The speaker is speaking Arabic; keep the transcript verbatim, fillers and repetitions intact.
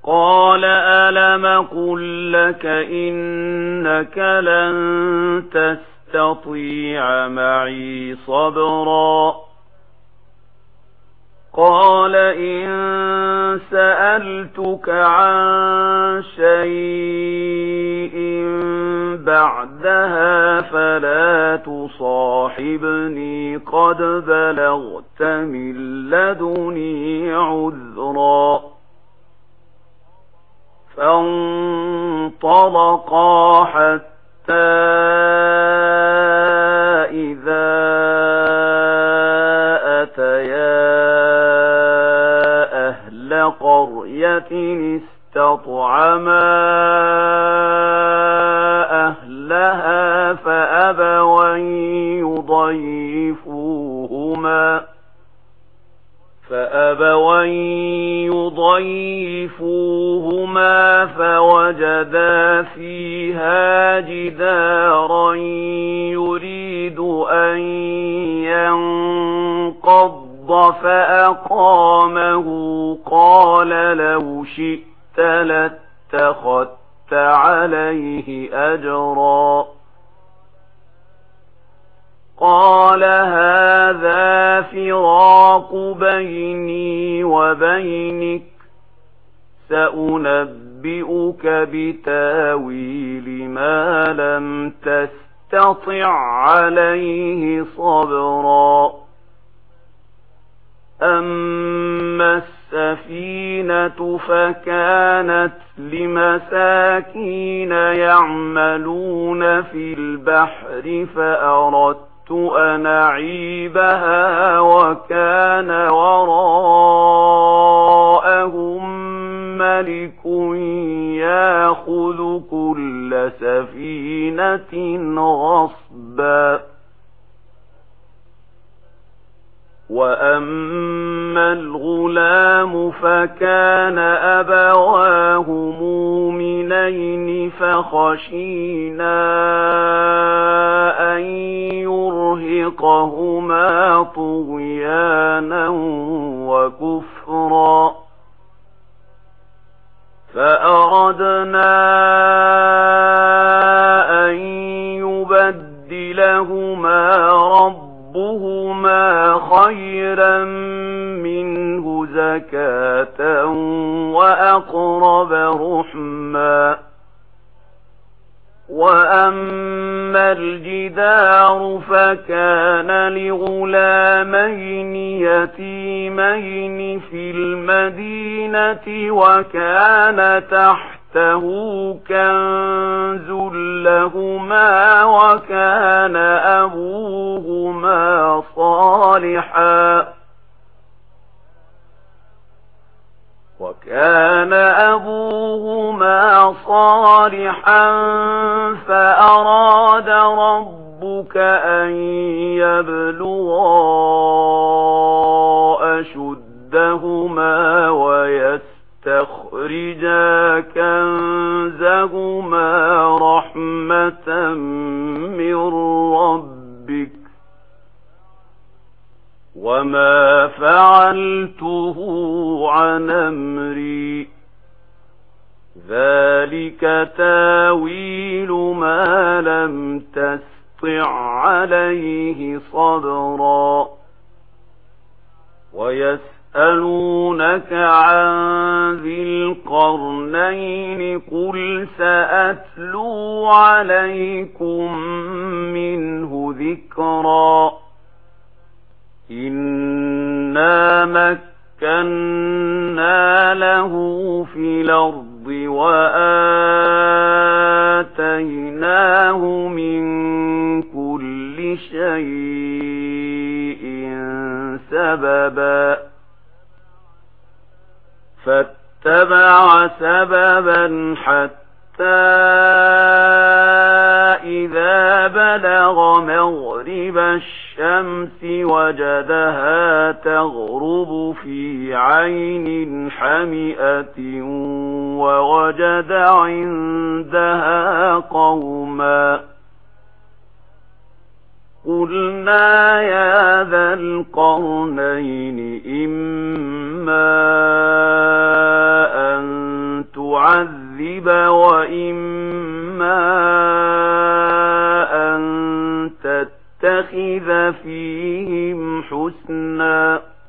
قال ألم قل لك إنك لن تستطيع معي صبرا قال إن سألتك عن شيء بعدها فلا تصاحبني قد بلغت من لدني عذرا فانطلقا حتى إذا أتيا أهل قرية استطعما أهلها فأبوا يضيفوهما فأبوا يضيفوهما فوجدا فيها جدارا يريد أن ينقض فأقامه قال لو شئت لاتخذت عليه أجرا قال هذا فراق بيني وبينك سأنبئك بتاويل ما لم تستطع عليه صبرا أما السفينة فكانت لمساكين يعملون في البحر فأردت أن أعيبها وكان وراءهم ملك يأخذ كل سفينة غصبا وأما الغلام فكان أبواه مؤمنين فخشينا أن يرهقهما طغيانا وكفرا فأردنا أن يبدلهما ربهما خيرا منه زكاة وأقرب رحما وأما الجدار فكان لغلامين يتيمين في المدينة وكان تحته كنز لهما وكان أبوهما صالحا وكان أبوهما صالحا فأراد ربك أن يبلغا أشدهما ويستخرجا كنزهما رحمة من ربك وما فعلته عن أمري ذلك تاويل ما لم تستطع عليه صبرا ويسألونك عن ذي القرنين قل سأتلو عليكم منه ذكرا إنا مكنا له في الأرض وآتيناه من كل شيء سببا فاتبع سببا حتى إذا بلغ مغرب الشمس وجدها تغرب في عين حمئة ووجد عندها قوما قلنا يا ذا القرنين إما أن تعذب وإما أن تتخذ فيهم حسنا